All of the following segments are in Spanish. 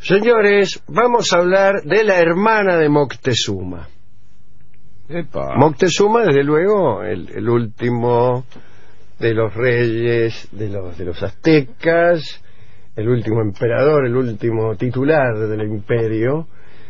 Señores, vamos a hablar de la hermana de Moctezuma. Epa. Moctezuma, desde luego, el último de los reyes de los aztecas, el último emperador, el último titular del imperio,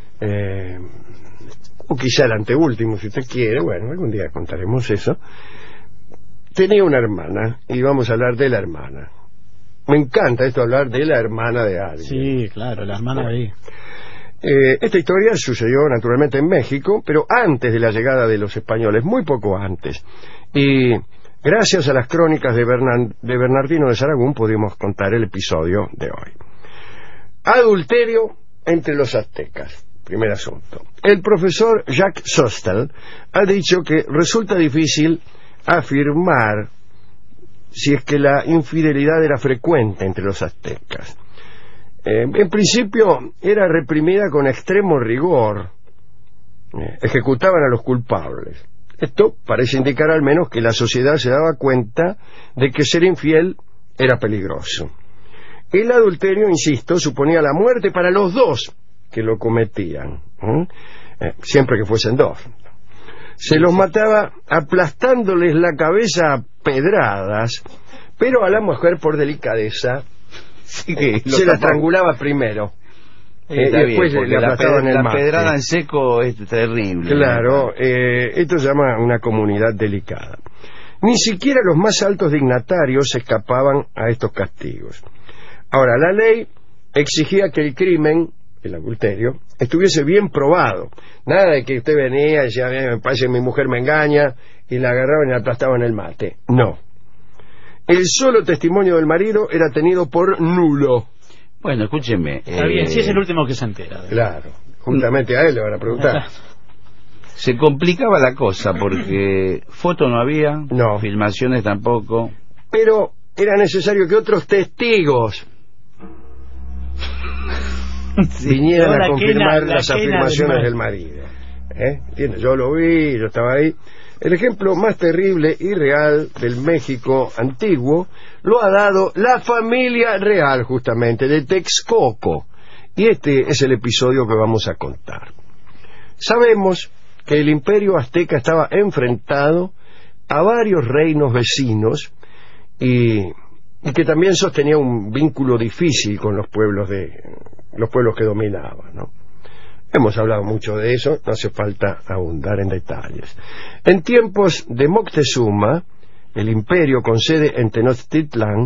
o quizá el anteúltimo, si usted quiere. Bueno, algún día contaremos eso. Tenía una hermana, y vamos a hablar de la hermana. Me encanta esto, hablar de la hermana de alguien. Sí, claro, la hermana de... Esta historia sucedió naturalmente en México, pero antes de la llegada de los españoles, muy poco antes. Y gracias a las crónicas de Bernardino de Sahagún pudimos contar el episodio de hoy. Adulterio entre los aztecas. Primer asunto. El profesor Jacques Sostel ha dicho que resulta difícil afirmar si es que la infidelidad era frecuente entre los aztecas. En principio era reprimida con extremo rigor. Ejecutaban a los culpables. Esto parece indicar al menos que la sociedad se daba cuenta de que ser infiel era peligroso. El adulterio, insisto, suponía la muerte para los dos que lo cometían, siempre que fuesen dos. Se los mataba aplastándoles la cabeza a pedradas, pero a la mujer, por delicadeza, se la estrangulaba primero. Después le aplastaban el mate. La pedrada en seco es terrible. Claro, esto se llama una comunidad delicada. Ni siquiera los más altos dignatarios escapaban a estos castigos. Ahora, la ley exigía que el crimen, el adulterio, estuviese bien probado. Nada de que usted venía y decía, me parece que mi mujer me engaña, y la agarraban y la aplastaban en el mate. No. El solo testimonio del marido era tenido por nulo. Bueno, escúcheme. Está bien, si es el último que se entera. Claro, justamente a él le van a preguntar. Se complicaba la cosa porque foto no había, no, filmaciones tampoco. Pero era necesario que otros testigos vinieran a confirmar las afirmaciones del marido. ¿Entiendes? Yo lo vi, yo estaba ahí. El ejemplo más terrible y real del México antiguo lo ha dado la familia real, justamente, de Texcoco. Y este es el episodio que vamos a contar. Sabemos que el imperio azteca estaba enfrentado a varios reinos vecinos y que también sostenía un vínculo difícil con los pueblos que dominaban, ¿no? Hemos hablado mucho de eso, no hace falta ahondar en detalles. En tiempos de Moctezuma, el imperio con sede en Tenochtitlán,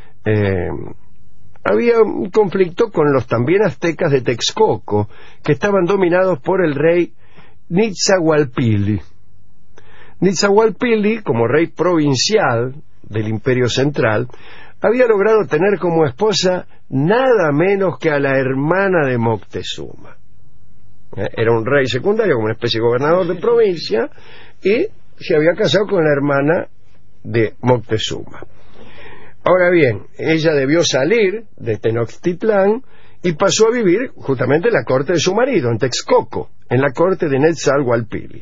había un conflicto con los también aztecas de Texcoco, que estaban dominados por el rey Nitzahualpili. Nitzahualpili, como rey provincial del imperio central, había logrado tener como esposa nada menos que a la hermana de Moctezuma. Era un rey secundario, como una especie de gobernador de provincia, y se había casado con la hermana de Moctezuma. Ahora bien, ella debió salir de Tenochtitlán y pasó a vivir justamente en la corte de su marido, en Texcoco, en la corte de Netzahualpili.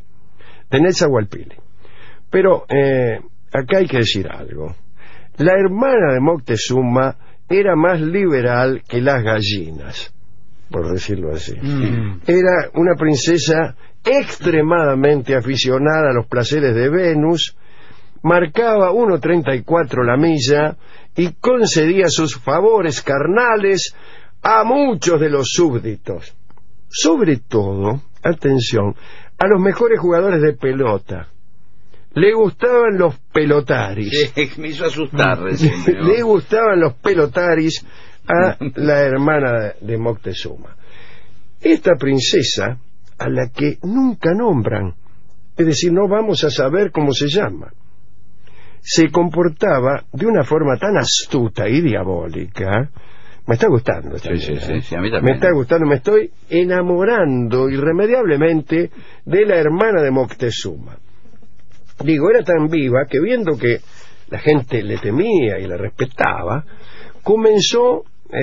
Pero acá hay que decir algo. La hermana de Moctezuma era más liberal que las gallinas, por decirlo así. Era una princesa extremadamente aficionada a los placeres de Venus, marcaba 1.34 la milla y concedía sus favores carnales a muchos de los súbditos, sobre todo, atención, a los mejores jugadores de pelota. Le gustaban los pelotaris. Sí, me hizo asustar recién. Le gustaban los pelotaris a la hermana de Moctezuma. Esta princesa, a la que nunca nombran, es decir, no vamos a saber cómo se llama, se comportaba de una forma tan astuta y diabólica. Me está gustando esta sí, a mí también. Me está gustando, me estoy enamorando irremediablemente de la hermana de Moctezuma. Digo, era tan viva que, viendo que la gente le temía y la respetaba, comenzó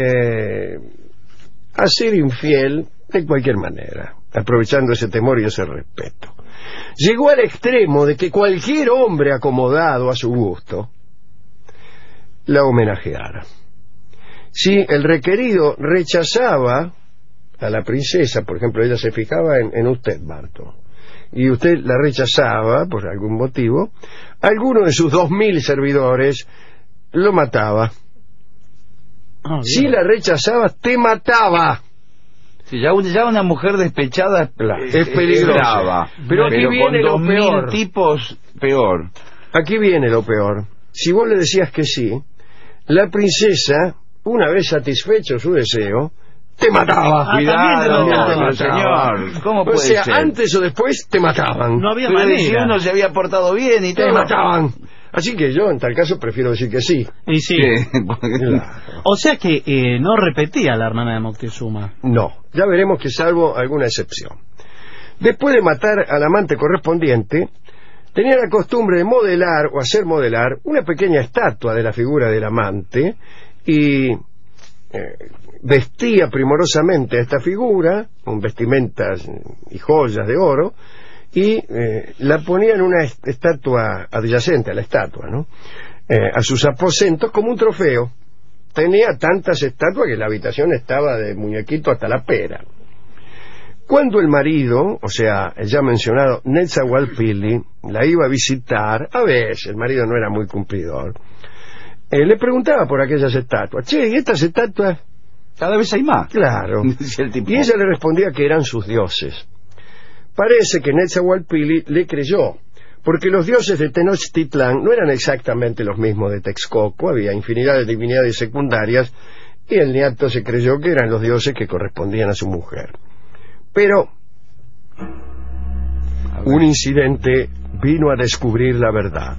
a ser infiel de cualquier manera, aprovechando ese temor y ese respeto. Llegó al extremo de que cualquier hombre acomodado a su gusto la homenajeara. Si el requerido rechazaba a la princesa, por ejemplo, ella se fijaba en usted, Barton, y usted la rechazaba por algún motivo, alguno de sus 2000 servidores lo mataba. Si la rechazabas, te mataba. Sí, ya una mujer despechada Es peligrosa. brava. Pero aquí viene lo con 2000 peor. tipos, peor. Aquí viene lo peor. Si vos le decías que sí, la princesa, una vez satisfecho su deseo, te mataba. Cuidado, te mataba. señor. ¿Cómo puede O sea, ser? antes o después te mataban. No había Pero si manera. uno se había portado bien y Te todo. mataban. Así que yo, en tal caso, prefiero decir que sí. Y sí. Claro. O sea que no repetía la hermana de Moctezuma. No, ya veremos que salvo alguna excepción. Después de matar al amante correspondiente, tenía la costumbre de modelar o hacer modelar una pequeña estatua de la figura del amante y vestía primorosamente a esta figura con vestimentas y joyas de oro y la ponía en una estatua adyacente a la estatua, ¿no? A sus aposentos como un trofeo. Tenía tantas estatuas que la habitación estaba de muñequito hasta la pera. Cuando el marido, o sea, el ya mencionado Netzahualpilli, la iba a visitar, a veces el marido no era muy cumplidor, le preguntaba por aquellas estatuas. Che, ¿y estas estatuas? Cada vez hay más. Claro. Decía el tipo. Y ella le respondía que eran sus dioses. Parece que Netzahualpilli le creyó, porque los dioses de Tenochtitlán no eran exactamente los mismos de Texcoco, había infinidad de divinidades secundarias, y el niato se creyó que eran los dioses que correspondían a su mujer. Pero un incidente vino a descubrir la verdad.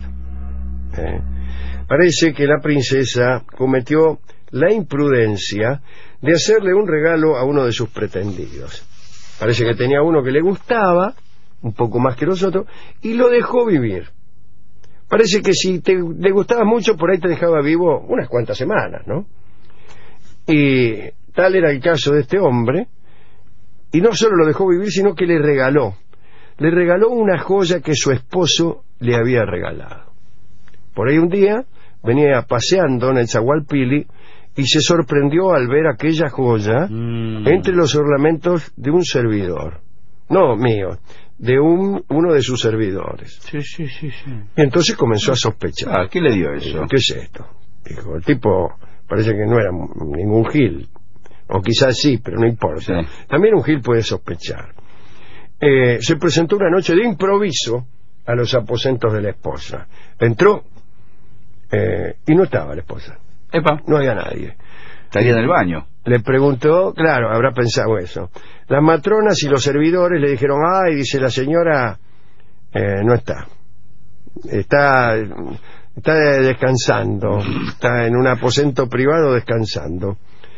Parece que la princesa cometió la imprudencia de hacerle un regalo a uno de sus pretendidos. Parece que tenía uno que le gustaba, un poco más que los otros, y lo dejó vivir. Parece que si le gustaba mucho, por ahí te dejaba vivo unas cuantas semanas, ¿no? Y tal era el caso de este hombre, y no solo lo dejó vivir, sino que le regaló una joya que su esposo le había regalado. Por ahí un día venía paseando Netzahualpilli y se sorprendió al ver aquella joya entre los ornamentos de un servidor. No mío, de uno de sus servidores. Sí. Y entonces comenzó a sospechar. ¿Qué le dio eso? ¿Qué es esto? Dijo, el tipo parece que no era ningún gil. O quizás sí, pero no importa. Sí. También un gil puede sospechar. Se presentó una noche de improviso a los aposentos de la esposa. Entró y no estaba la esposa. Epa, No había nadie. estaría en el baño. Le preguntó, claro, habrá pensado eso. Las matronas y los servidores le dijeron, ay, dice la señora, no está. Está descansando. Está en un aposento privado descansando.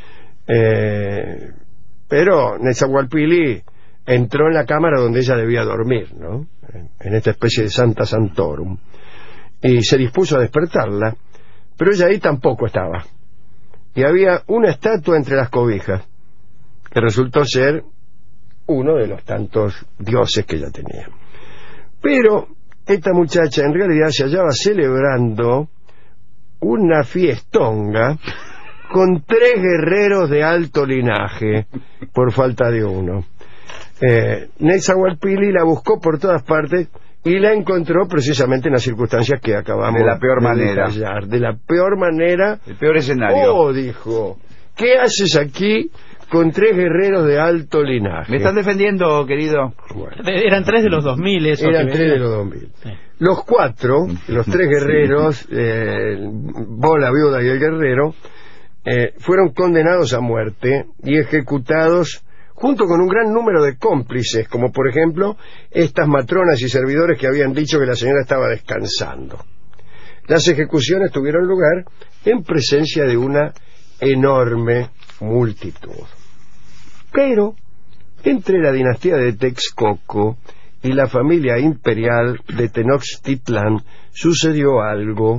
Pero Netzahualpilli entró en la cámara donde ella debía dormir, ¿no? En esta especie de Santa Santorum. Y se dispuso a despertarla, pero ella ahí tampoco estaba. Y había una estatua entre las cobijas, que resultó ser uno de los tantos dioses que ella tenía. Pero esta muchacha en realidad se hallaba celebrando una fiestonga con 3 guerreros de alto linaje, por falta de uno. Netzahualpilli la buscó por todas partes y la encontró precisamente en las circunstancias que acabamos de la peor manera. detallar. De la peor manera. El peor escenario. Oh, dijo, ¿qué haces aquí con 3 guerreros de alto linaje? ¿Me estás defendiendo, querido? Bueno, Eran 3 de los 2000, eso. eran que 3 de venían. los 2000. Sí. Los 4, los 3 guerreros, vos, la viuda y el guerrero, fueron condenados a muerte y ejecutados junto con un gran número de cómplices, como por ejemplo estas matronas y servidores que habían dicho que la señora estaba descansando. Las ejecuciones tuvieron lugar en presencia de una enorme multitud. Pero entre la dinastía de Texcoco y la familia imperial de Tenochtitlán sucedió algo.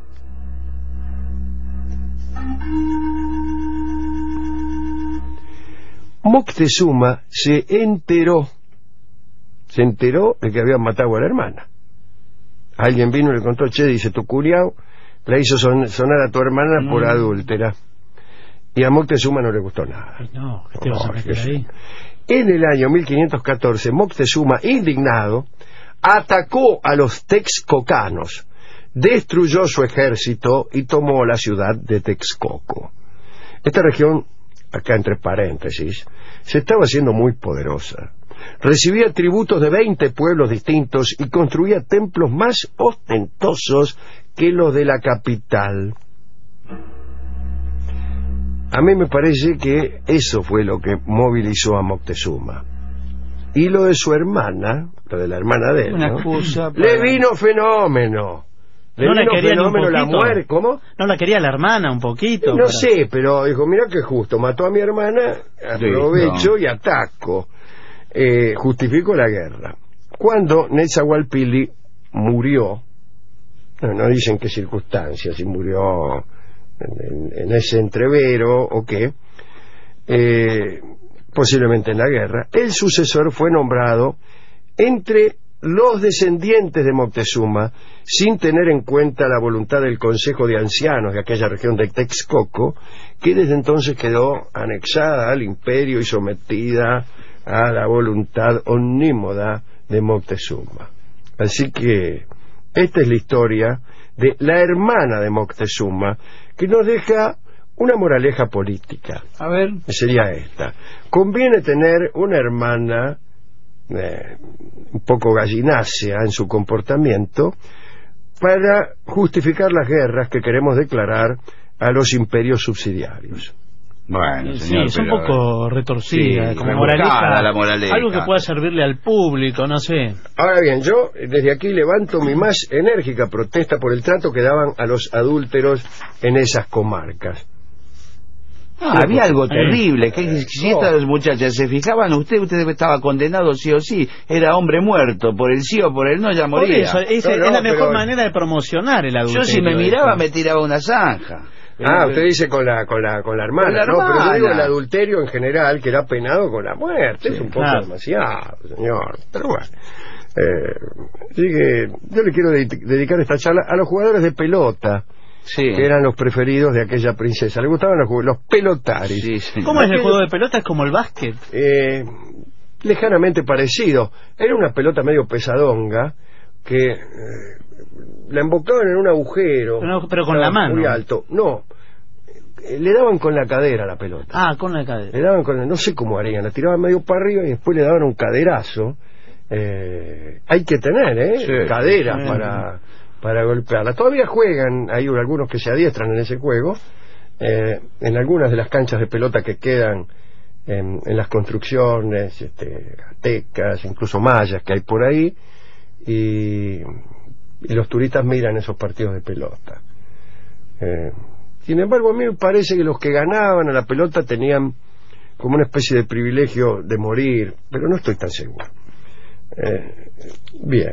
Moctezuma se enteró de que habían matado a la hermana. Alguien vino y le contó, che, dice, tu curiao la hizo sonar a tu hermana por adúltera. y a Moctezuma no le gustó nada. No, ¿qué te vas a meter sí. ahí? En el año 1514, Moctezuma, indignado, atacó a los texcocanos, destruyó su ejército y tomó la ciudad de Texcoco. Esta región, acá entre paréntesis, se estaba haciendo muy poderosa. Recibía tributos de 20 pueblos distintos y construía templos más ostentosos que los de la capital. A mí me parece que eso fue lo que movilizó a Moctezuma. Y lo de su hermana, lo de la hermana de él, Una ¿no? excusa para... Le vino fenómeno. Le ¿No la vino quería ni un fenómeno la poquito? muerte. ¿Cómo? ¿No la quería la hermana un poquito? No sé, pero dijo, mira que justo, mató a mi hermana, aprovecho y ataco. Justificó la guerra. Cuando Netzahualpilli murió, no dicen qué circunstancias, si murió en ese entrevero o qué, posiblemente en la guerra, el sucesor fue nombrado entre los descendientes de Moctezuma, sin tener en cuenta la voluntad del Consejo de Ancianos de aquella región de Texcoco, que desde entonces quedó anexada al imperio y sometida a la voluntad omnímoda de Moctezuma. Así que esta es la historia de la hermana de Moctezuma, que nos deja una moraleja política. A ver. Sería esta: conviene tener una hermana un poco gallinácea en su comportamiento para justificar las guerras que queremos declarar a los imperios subsidiarios. Bueno, Sí, señor, es un pero... poco retorcida, Sí, como rebuscada moraleja, la moraleja. algo que pueda servirle al público, no sé. Ahora bien, yo desde aquí levanto mi más enérgica protesta por el trato que daban a los adúlteros en esas comarcas. había algo terrible, que si estas muchachas se fijaban, usted estaba condenado sí o sí, era hombre muerto, por el sí o por el no ya Por moría. eso, es la mejor manera de promocionar el adulterio. Yo si me miraba me tiraba una zanja. Usted dice con la hermana, Con la no, pero yo hermana. digo el adulterio en general, que era penado con la muerte, Sí, es un poco claro. demasiado, señor, pero bueno. Así que yo le quiero dedicar esta charla a los jugadores de pelota, Sí. que eran los preferidos de aquella princesa. Le gustaban los pelotaris. Sí, sí. ¿Cómo es el juego de pelota? ¿Es como el básquet? Lejanamente parecido. Era una pelota medio pesadonga que la embocaban en un agujero, Pero con la mano. muy alto. No, le daban con la cadera a la pelota. Ah, con la cadera. Le daban no sé cómo harían, la tiraban medio para arriba y después le daban un caderazo. Hay que tener Sí, caderas sí. para golpearla. Todavía juegan, hay algunos que se adiestran en ese juego, en algunas de las canchas de pelota que quedan en las construcciones aztecas, incluso mayas que hay por ahí, y los turistas miran esos partidos de pelota. Sin embargo, a mí me parece que los que ganaban a la pelota tenían como una especie de privilegio de morir, pero no estoy tan seguro. Bien.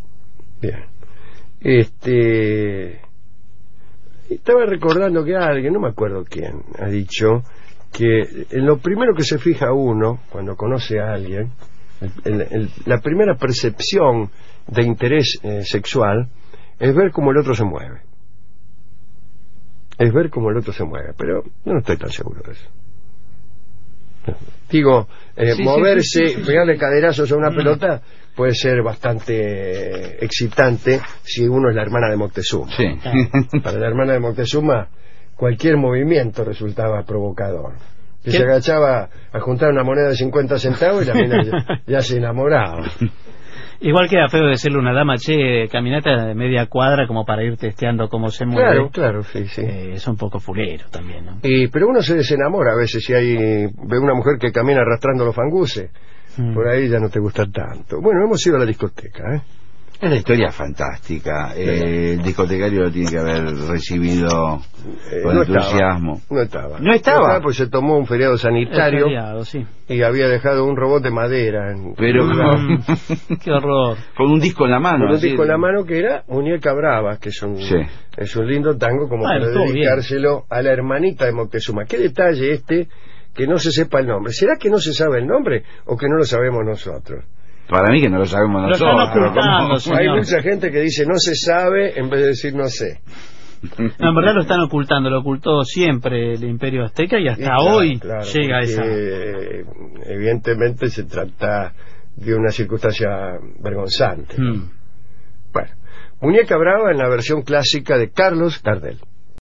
Estaba recordando que alguien, no me acuerdo quién, ha dicho que en lo primero que se fija uno cuando conoce a alguien, la primera percepción de interés sexual es ver cómo el otro se mueve. Pero yo no estoy tan seguro de eso. Digo, moverse, sí. pegarle caderazos a una pelota puede ser bastante excitante si uno es la hermana de Moctezuma. Sí. Para la hermana de Moctezuma cualquier movimiento resultaba provocador. Que se agachaba a juntar una moneda de 50 centavos y la mina ya se enamoraba. Igual queda feo decirle a una dama, che, caminata de media cuadra como para ir testeando cómo se mueve. Claro, sí. Es un poco fulero también, ¿no? Pero uno se desenamora a veces si ve una mujer que camina arrastrando los fanguses. Por ahí ya no te gusta tanto. Bueno, hemos ido a la discoteca, Es la historia fantástica. El discotecario lo tiene que haber recibido con entusiasmo. No estaba. ¿No estaba? Pues se tomó un feriado sanitario Sí. y había dejado un robot de madera. Pero Qué horror. con un disco en la mano. Con un así. disco en la mano que era Muñeca Brava, que es un lindo tango como para estuvo bien. dedicárselo a la hermanita de Moctezuma. Qué detalle que no se sepa el nombre. ¿Será que no se sabe el nombre o que no lo sabemos nosotros? Para mí que no lo sabemos Lo están nosotros. ocultando, ¿cómo? señor. Hay mucha gente que dice no se sabe en vez de decir no sé. No, en verdad lo están ocultando, lo ocultó siempre el Imperio Azteca y hasta hoy llega a esa... Evidentemente se trata de una circunstancia vergonzante. Bueno, Muñeca Brava en la versión clásica de Carlos Gardel.